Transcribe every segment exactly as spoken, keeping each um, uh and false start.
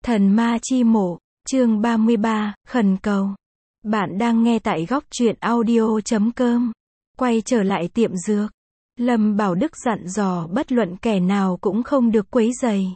Thần ma chi mộ, chương ba mươi ba, khẩn cầu. Bạn đang nghe tại góc truyện audio chấm com. Quay trở lại tiệm dược. Lâm Bảo Đức dặn dò bất luận kẻ nào cũng không được quấy rầy.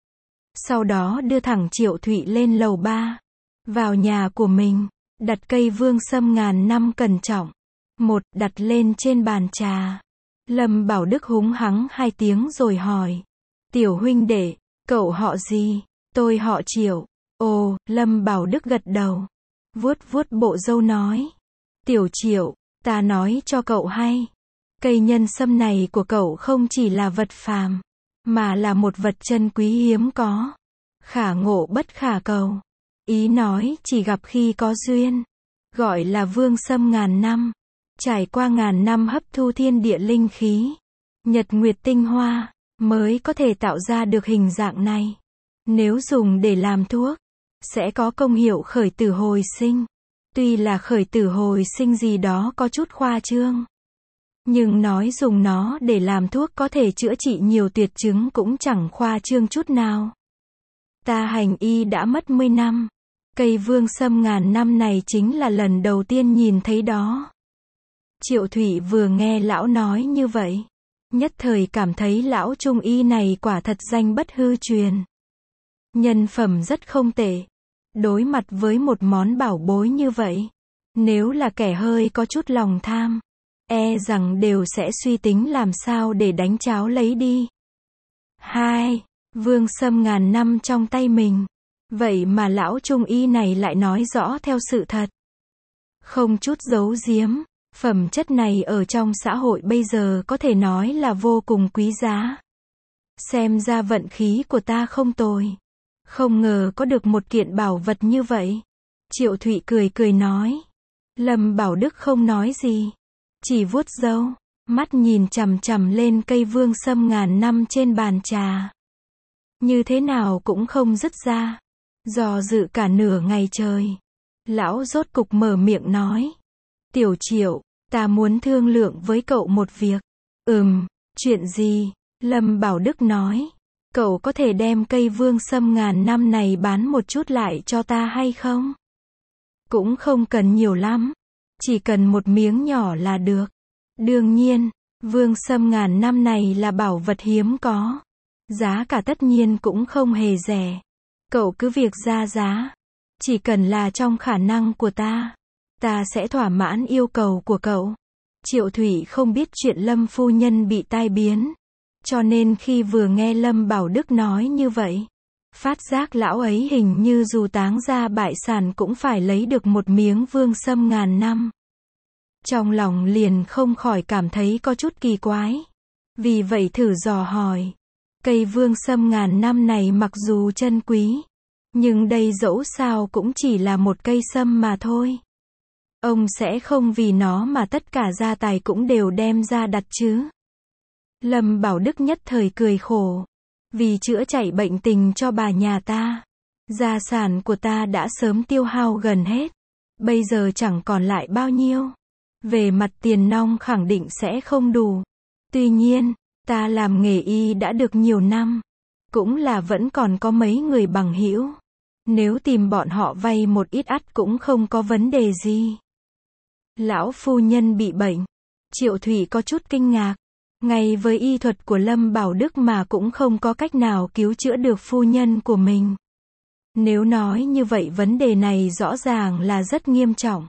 Sau đó đưa thẳng Triệu Thụy lên lầu ba. Vào nhà của mình, đặt cây vương sâm ngàn năm cẩn trọng. Một, đặt lên trên bàn trà. Lâm Bảo Đức húng hắng hai tiếng rồi hỏi. Tiểu huynh đệ, cậu họ gì? Tôi họ Triệu. Ồ, Lâm Bảo Đức gật đầu. Vuốt vuốt bộ râu nói. Tiểu Triệu, ta nói cho cậu hay. Cây nhân sâm này của cậu không chỉ là vật phàm, mà là một vật chân quý hiếm có. Khả ngộ bất khả cầu. Ý nói chỉ gặp khi có duyên. Gọi là vương sâm ngàn năm. Trải qua ngàn năm hấp thu thiên địa linh khí, nhật nguyệt tinh hoa, mới có thể tạo ra được hình dạng này. Nếu dùng để làm thuốc, sẽ có công hiệu khởi tử hồi sinh. Tuy là khởi tử hồi sinh gì đó có chút khoa trương, nhưng nói dùng nó để làm thuốc có thể chữa trị nhiều tuyệt chứng cũng chẳng khoa trương chút nào. Ta hành y đã mất mười năm. Cây vương sâm ngàn năm này chính là lần đầu tiên nhìn thấy đó. Triệu Thụy vừa nghe lão nói như vậy, nhất thời cảm thấy lão trung y này quả thật danh bất hư truyền. Nhân phẩm rất không tệ. Đối mặt với một món bảo bối như vậy, nếu là kẻ hơi có chút lòng tham, e rằng đều sẽ suy tính làm sao để đánh cháo lấy đi. Hai, vương sâm ngàn năm trong tay mình. Vậy mà lão trung y này lại nói rõ theo sự thật. Không chút giấu giếm. Phẩm chất này ở trong xã hội bây giờ có thể nói là vô cùng quý giá. Xem ra vận khí của ta không tồi. Không ngờ có được một kiện bảo vật như vậy. Triệu Thụy cười cười nói. Lâm Bảo Đức không nói gì, chỉ vuốt râu, mắt nhìn chằm chằm lên cây vương sâm ngàn năm trên bàn trà. Như thế nào cũng không dứt ra. Dò dự cả nửa ngày trời, lão rốt cục mở miệng nói. Tiểu Triệu, ta muốn thương lượng với cậu một việc. Ừm, chuyện gì? Lâm Bảo Đức nói. Cậu có thể đem cây vương sâm ngàn năm này bán một chút lại cho ta hay không? Cũng không cần nhiều lắm. Chỉ cần một miếng nhỏ là được. Đương nhiên, vương sâm ngàn năm này là bảo vật hiếm có. Giá cả tất nhiên cũng không hề rẻ. Cậu cứ việc ra giá. Chỉ cần là trong khả năng của ta, ta sẽ thỏa mãn yêu cầu của cậu. Triệu Thụy không biết chuyện Lâm phu nhân bị tai biến, cho nên khi vừa nghe Lâm Bảo Đức nói như vậy, phát giác lão ấy hình như dù táng ra bại sản cũng phải lấy được một miếng vương sâm ngàn năm. Trong lòng liền không khỏi cảm thấy có chút kỳ quái. Vì vậy thử dò hỏi. Cây vương sâm ngàn năm này mặc dù chân quý, nhưng đây dẫu sao cũng chỉ là một cây sâm mà thôi. Ông sẽ không vì nó mà tất cả gia tài cũng đều đem ra đặt chứ? Lâm Bảo Đức nhất thời cười khổ. Vì chữa chạy bệnh tình cho bà nhà ta, gia sản của ta đã sớm tiêu hao gần hết. Bây giờ chẳng còn lại bao nhiêu. Về mặt tiền nong khẳng định sẽ không đủ. Tuy nhiên, ta làm nghề y đã được nhiều năm, cũng là vẫn còn có mấy người bằng hữu. Nếu tìm bọn họ vay một ít ắt cũng không có vấn đề gì. Lão phu nhân bị bệnh. Triệu Thụy có chút kinh ngạc. Ngay với y thuật của Lâm Bảo Đức mà cũng không có cách nào cứu chữa được phu nhân của mình. Nếu nói như vậy vấn đề này rõ ràng là rất nghiêm trọng.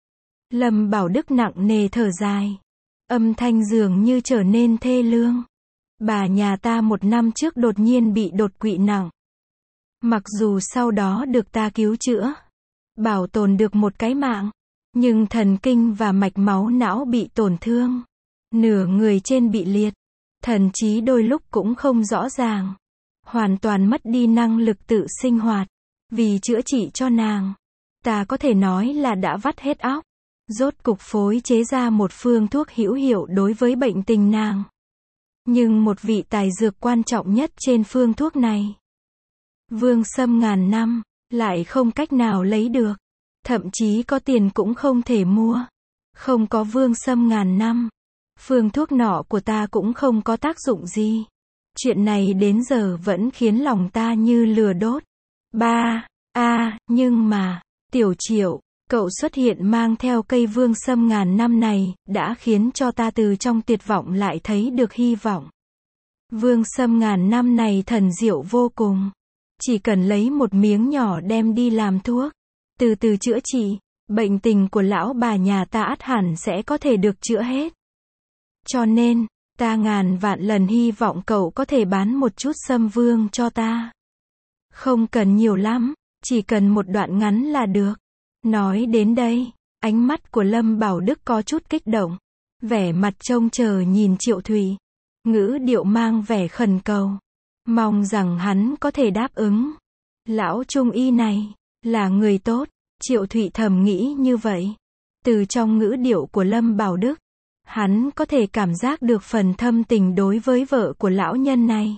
Lâm Bảo Đức nặng nề thở dài. Âm thanh dường như trở nên thê lương. Bà nhà ta một năm trước đột nhiên bị đột quỵ nặng. Mặc dù sau đó được ta cứu chữa, bảo tồn được một cái mạng, nhưng thần kinh và mạch máu não bị tổn thương. Nửa người trên bị liệt. Thần trí đôi lúc cũng không rõ ràng. Hoàn toàn mất đi năng lực tự sinh hoạt. Vì chữa trị cho nàng, ta có thể nói là đã vắt hết óc. Rốt cục phối chế ra một phương thuốc hữu hiệu đối với bệnh tình nàng. Nhưng một vị tài dược quan trọng nhất trên phương thuốc này, vương sâm ngàn năm, lại không cách nào lấy được. Thậm chí có tiền cũng không thể mua. Không có vương sâm ngàn năm, phương thuốc nọ của ta cũng không có tác dụng gì. Chuyện này đến giờ vẫn khiến lòng ta như lửa đốt. Ba, a, nhưng mà, Tiểu Triệu, cậu xuất hiện mang theo cây vương sâm ngàn năm này, đã khiến cho ta từ trong tuyệt vọng lại thấy được hy vọng. Vương sâm ngàn năm này thần diệu vô cùng. Chỉ cần lấy một miếng nhỏ đem đi làm thuốc, từ từ chữa trị, bệnh tình của lão bà nhà ta ắt hẳn sẽ có thể được chữa hết. Cho nên, ta ngàn vạn lần hy vọng cậu có thể bán một chút sâm vương cho ta. Không cần nhiều lắm, chỉ cần một đoạn ngắn là được. Nói đến đây, ánh mắt của Lâm Bảo Đức có chút kích động, vẻ mặt trông chờ nhìn Triệu Thụy, ngữ điệu mang vẻ khẩn cầu, mong rằng hắn có thể đáp ứng. Lão trung y này, là người tốt, Triệu Thụy thầm nghĩ như vậy. Từ trong ngữ điệu của Lâm Bảo Đức, hắn có thể cảm giác được phần thâm tình đối với vợ của lão nhân này.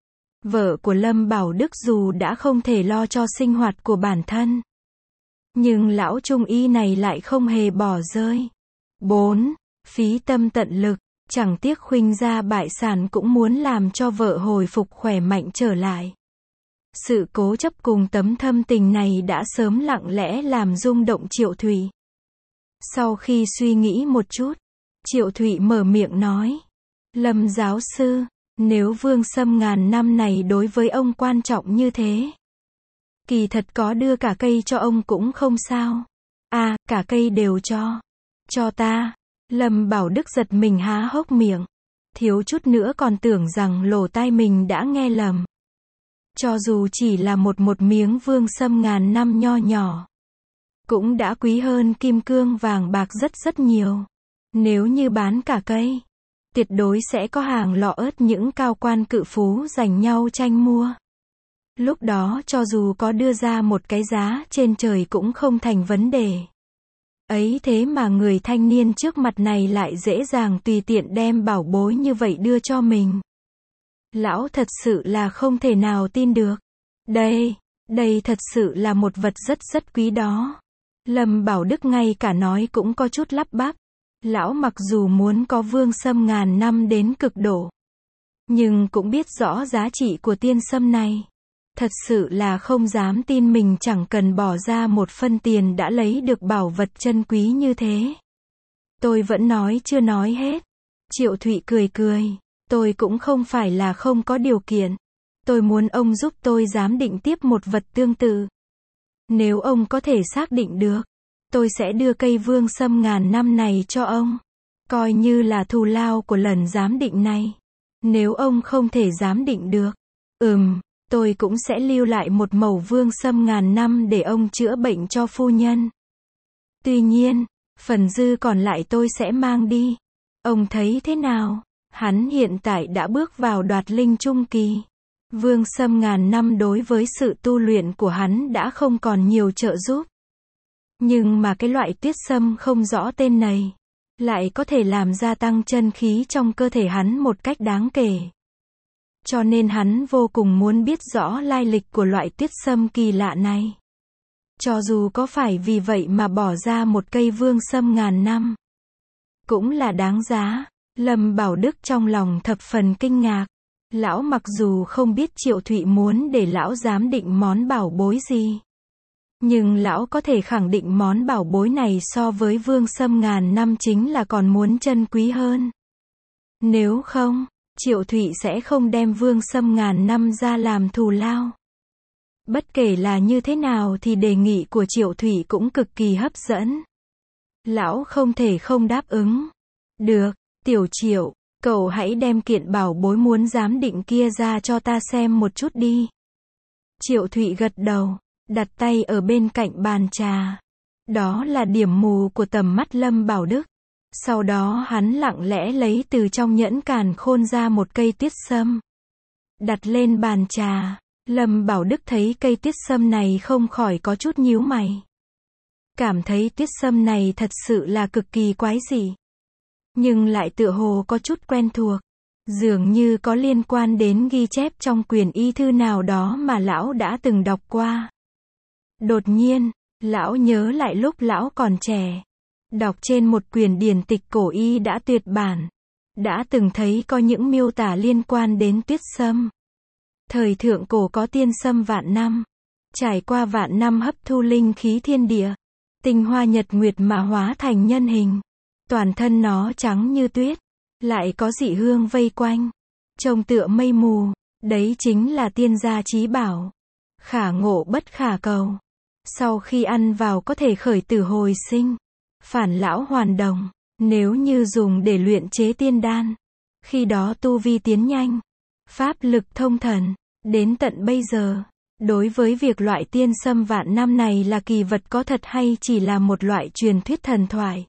Vợ của Lâm Bảo Đức dù đã không thể lo cho sinh hoạt của bản thân, nhưng lão trung y này lại không hề bỏ rơi. Bốn. Phí tâm tận lực, chẳng tiếc khuynh gia bại sản cũng muốn làm cho vợ hồi phục khỏe mạnh trở lại. Sự cố chấp cùng tấm thâm tình này đã sớm lặng lẽ làm rung động Triệu Thụy. Sau khi suy nghĩ một chút, Triệu Thụy mở miệng nói, Lâm giáo sư, nếu vương sâm ngàn năm này đối với ông quan trọng như thế, kỳ thật có đưa cả cây cho ông cũng không sao. À, cả cây đều cho. Cho ta. Lâm Bảo Đức giật mình há hốc miệng. Thiếu chút nữa còn tưởng rằng lỗ tai mình đã nghe lầm. Cho dù chỉ là một một miếng vương sâm ngàn năm nho nhỏ, cũng đã quý hơn kim cương vàng bạc rất rất nhiều. Nếu như bán cả cây, tuyệt đối sẽ có hàng lọ ớt những cao quan cự phú giành nhau tranh mua. Lúc đó cho dù có đưa ra một cái giá trên trời cũng không thành vấn đề. Ấy thế mà người thanh niên trước mặt này lại dễ dàng tùy tiện đem bảo bối như vậy đưa cho mình. Lão thật sự là không thể nào tin được. Đây, đây thật sự là một vật rất rất quý đó. Lâm Bảo Đức ngay cả nói cũng có chút lắp bắp. Lão mặc dù muốn có vương sâm ngàn năm đến cực độ, nhưng cũng biết rõ giá trị của tiên sâm này. Thật sự là không dám tin mình chẳng cần bỏ ra một phân tiền đã lấy được bảo vật chân quý như thế. Tôi vẫn nói chưa nói hết. Triệu Thụy cười cười. Tôi cũng không phải là không có điều kiện. Tôi muốn ông giúp tôi giám định tiếp một vật tương tự. Nếu ông có thể xác định được, tôi sẽ đưa cây vương sâm ngàn năm này cho ông, coi như là thù lao của lần giám định này. Nếu ông không thể giám định được, ừm, tôi cũng sẽ lưu lại một mẩu vương sâm ngàn năm để ông chữa bệnh cho phu nhân. Tuy nhiên, phần dư còn lại tôi sẽ mang đi. Ông thấy thế nào? Hắn hiện tại đã bước vào đoạt linh trung kỳ. Vương sâm ngàn năm đối với sự tu luyện của hắn đã không còn nhiều trợ giúp. Nhưng mà cái loại tuyết sâm không rõ tên này, lại có thể làm gia tăng chân khí trong cơ thể hắn một cách đáng kể. Cho nên hắn vô cùng muốn biết rõ lai lịch của loại tuyết sâm kỳ lạ này. Cho dù có phải vì vậy mà bỏ ra một cây vương sâm ngàn năm, cũng là đáng giá. Lâm Bảo Đức trong lòng thập phần kinh ngạc. Lão mặc dù không biết Triệu Thụy muốn để lão giám định món bảo bối gì, nhưng lão có thể khẳng định món bảo bối này so với vương sâm ngàn năm chính là còn muốn chân quý hơn. Nếu không, Triệu Thụy sẽ không đem vương sâm ngàn năm ra làm thù lao. Bất kể là như thế nào thì đề nghị của Triệu Thụy cũng cực kỳ hấp dẫn. Lão không thể không đáp ứng. Được, Tiểu Triệu, cậu hãy đem kiện bảo bối muốn giám định kia ra cho ta xem một chút đi. Triệu Thụy gật đầu, đặt tay ở bên cạnh bàn trà. Đó là điểm mù của tầm mắt Lâm Bảo Đức. Sau đó hắn lặng lẽ lấy từ trong nhẫn càn khôn ra một cây tuyết sâm, đặt lên bàn trà. Lâm Bảo Đức thấy cây tuyết sâm này không khỏi có chút nhíu mày. Cảm thấy tuyết sâm này thật sự là cực kỳ quái dị, nhưng lại tựa hồ có chút quen thuộc, dường như có liên quan đến ghi chép trong quyển y thư nào đó mà lão đã từng đọc qua. Đột nhiên, lão nhớ lại lúc lão còn trẻ, đọc trên một quyển điển tịch cổ y đã tuyệt bản, đã từng thấy có những miêu tả liên quan đến tuyết sâm. Thời thượng cổ có tiên sâm vạn năm, Trải qua vạn năm hấp thu linh khí thiên địa, tinh hoa nhật nguyệt mà hóa thành nhân hình. Toàn thân nó trắng như tuyết, lại có dị hương vây quanh, trông tựa mây mù, đấy chính là tiên gia chí bảo. Khả ngộ bất khả cầu. Sau khi ăn vào có thể khởi tử hồi sinh, phản lão hoàn đồng. Nếu như dùng để luyện chế tiên đan, khi đó tu vi tiến nhanh, pháp lực thông thần. Đến tận bây giờ, đối với việc loại tiên sâm vạn năm này là kỳ vật có thật hay chỉ là một loại truyền thuyết thần thoại,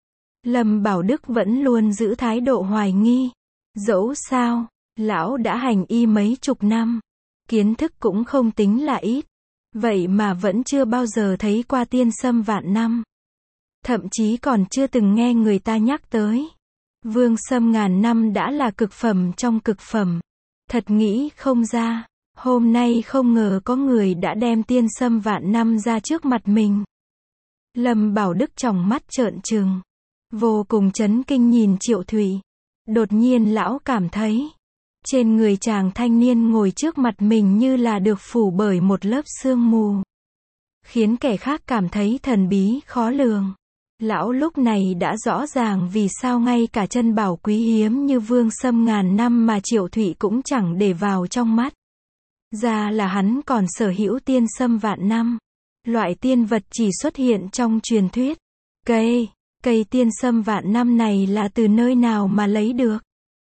Lâm Bảo Đức vẫn luôn giữ thái độ hoài nghi. Dẫu sao, lão đã hành y mấy chục năm, kiến thức cũng không tính là ít, vậy mà vẫn chưa bao giờ thấy qua tiên sâm vạn năm. Thậm chí còn chưa từng nghe người ta nhắc tới. Vương sâm ngàn năm đã là cực phẩm trong cực phẩm. Thật nghĩ không ra, hôm nay không ngờ có người đã đem tiên sâm vạn năm ra trước mặt mình. Lâm Bảo Đức tròng mắt trợn trừng, vô cùng chấn kinh nhìn Triệu Thụy. Đột nhiên lão cảm thấy, trên người chàng thanh niên ngồi trước mặt mình như là được phủ bởi một lớp sương mù, khiến kẻ khác cảm thấy thần bí khó lường. Lão lúc này đã rõ ràng vì sao ngay cả chân bảo quý hiếm như vương sâm ngàn năm mà Triệu Thụy cũng chẳng để vào trong mắt. Ra là hắn còn sở hữu tiên sâm vạn năm. Loại tiên vật chỉ xuất hiện trong truyền thuyết. Cây, cây tiên sâm vạn năm này là từ nơi nào mà lấy được?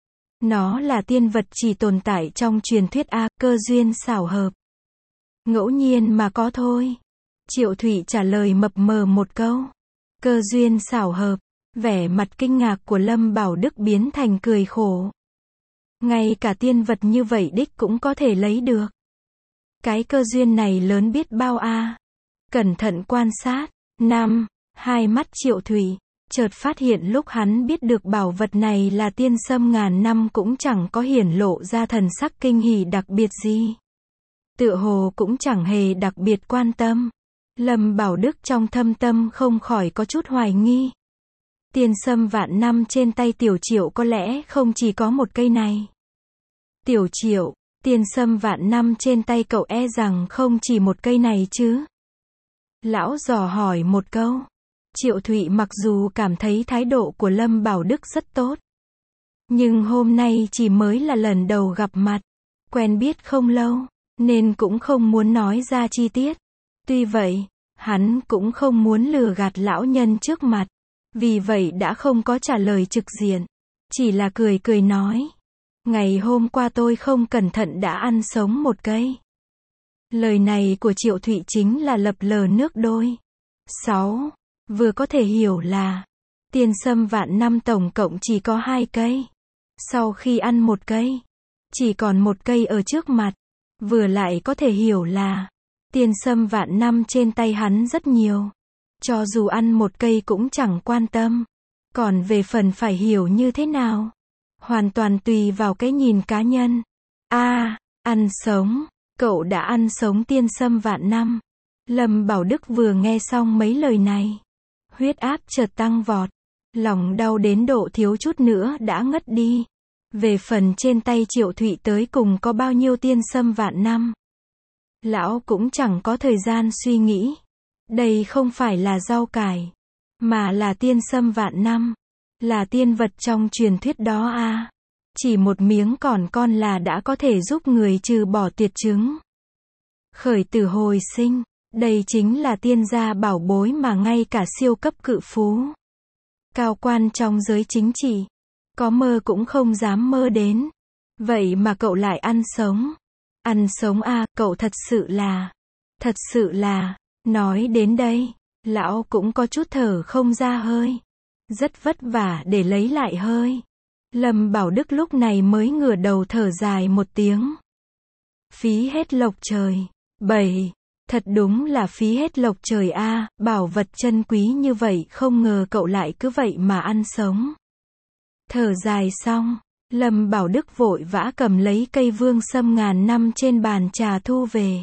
Nó là tiên vật chỉ tồn tại trong truyền thuyết a, cơ duyên xảo hợp. Ngẫu nhiên mà có thôi. Triệu Thụy trả lời mập mờ một câu. Cơ duyên xảo hợp, vẻ mặt kinh ngạc của Lâm Bảo Đức biến thành cười khổ. Ngay cả tiên vật như vậy đích cũng có thể lấy được. Cái cơ duyên này lớn biết bao a. Cẩn thận quan sát, năm, hai mắt Triệu Thụy, chợt phát hiện lúc hắn biết được bảo vật này là tiên sâm ngàn năm cũng chẳng có hiển lộ ra thần sắc kinh hỉ đặc biệt gì. Tựa hồ cũng chẳng hề đặc biệt quan tâm. Lâm Bảo Đức trong thâm tâm không khỏi có chút hoài nghi. Tiên sâm vạn năm trên tay Tiểu Triệu có lẽ không chỉ có một cây này. Tiểu Triệu, tiên sâm vạn năm trên tay cậu e rằng không chỉ một cây này chứ? Lão dò hỏi một câu. Triệu Thụy mặc dù cảm thấy thái độ của Lâm Bảo Đức rất tốt, nhưng hôm nay chỉ mới là lần đầu gặp mặt, quen biết không lâu, nên cũng không muốn nói ra chi tiết. Tuy vậy, hắn cũng không muốn lừa gạt lão nhân trước mặt, vì vậy đã không có trả lời trực diện, chỉ là cười cười nói. Ngày hôm qua tôi không cẩn thận đã ăn sống một cây. Lời này của Triệu Thụy chính là lập lờ nước đôi. sáu. Vừa có thể hiểu là, tiên sâm vạn năm tổng cộng chỉ có hai cây. Sau khi ăn một cây, chỉ còn một cây ở trước mặt. Vừa lại có thể hiểu là, tiên sâm vạn năm trên tay hắn rất nhiều. Cho dù ăn một cây cũng chẳng quan tâm. Còn về phần phải hiểu như thế nào, hoàn toàn tùy vào cái nhìn cá nhân. A, à, ăn sống, cậu đã ăn sống tiên sâm vạn năm. Lâm Bảo Đức vừa nghe xong mấy lời này, huyết áp chợt tăng vọt, lòng đau đến độ thiếu chút nữa đã ngất đi. Về phần trên tay Triệu Thụy tới cùng có bao nhiêu tiên sâm vạn năm, lão cũng chẳng có thời gian suy nghĩ. Đây không phải là rau cải, mà là tiên sâm vạn năm, là tiên vật trong truyền thuyết đó a. À. Chỉ một miếng còn con là đã có thể giúp người trừ bỏ tuyệt chứng, khởi tử hồi sinh. Đây chính là tiên gia bảo bối mà ngay cả siêu cấp cự phú, cao quan trong giới chính trị, có mơ cũng không dám mơ đến. Vậy mà cậu lại ăn sống. Ăn sống a, à, cậu thật sự là, thật sự là, nói đến đây, lão cũng có chút thở không ra hơi. Rất vất vả để lấy lại hơi. Lâm Bảo Đức lúc này mới ngửa đầu thở dài một tiếng. Phí hết lộc trời. bảy. Thật đúng là phí hết lộc trời a, à, bảo vật chân quý như vậy không ngờ cậu lại cứ vậy mà ăn sống. Thở dài xong, Lâm Bảo Đức vội vã cầm lấy cây vương sâm ngàn năm trên bàn trà thu về.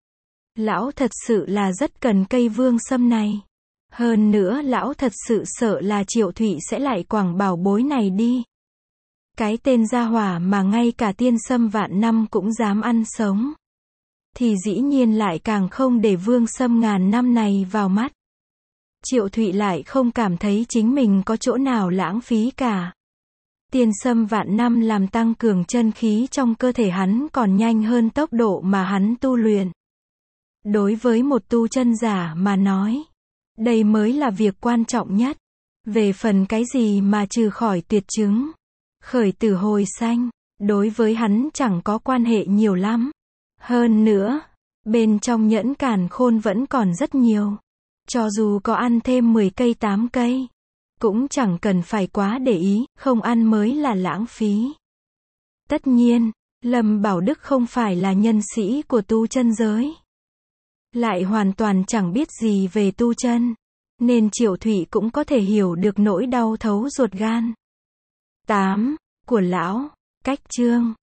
Lão thật sự là rất cần cây vương sâm này. Hơn nữa lão thật sự sợ là Triệu Thụy sẽ lại quẳng bảo bối này đi. Cái tên gia hỏa mà ngay cả tiên sâm vạn năm cũng dám ăn sống. thì dĩ nhiên lại càng không để Vương Sâm ngàn năm này vào mắt. Triệu Thụy lại không cảm thấy chính mình có chỗ nào lãng phí cả. Tiên sâm vạn năm làm tăng cường chân khí trong cơ thể hắn còn nhanh hơn tốc độ mà hắn tu luyện. Đối với một tu chân giả mà nói, đây mới là việc quan trọng nhất. Về phần cái gì mà trừ khỏi tuyệt chứng, khởi tử hồi sanh, đối với hắn chẳng có quan hệ nhiều lắm. Hơn nữa, bên trong nhẫn càn khôn vẫn còn rất nhiều. Cho dù có ăn thêm mười cây tám cây, cũng chẳng cần phải quá để ý, không ăn mới là lãng phí. Tất nhiên, Lâm Bảo Đức không phải là nhân sĩ của tu chân giới. Lại hoàn toàn chẳng biết gì về tu chân. Nên Triệu Thụy cũng có thể hiểu được nỗi đau thấu ruột gan. tám. Của lão, cách chương.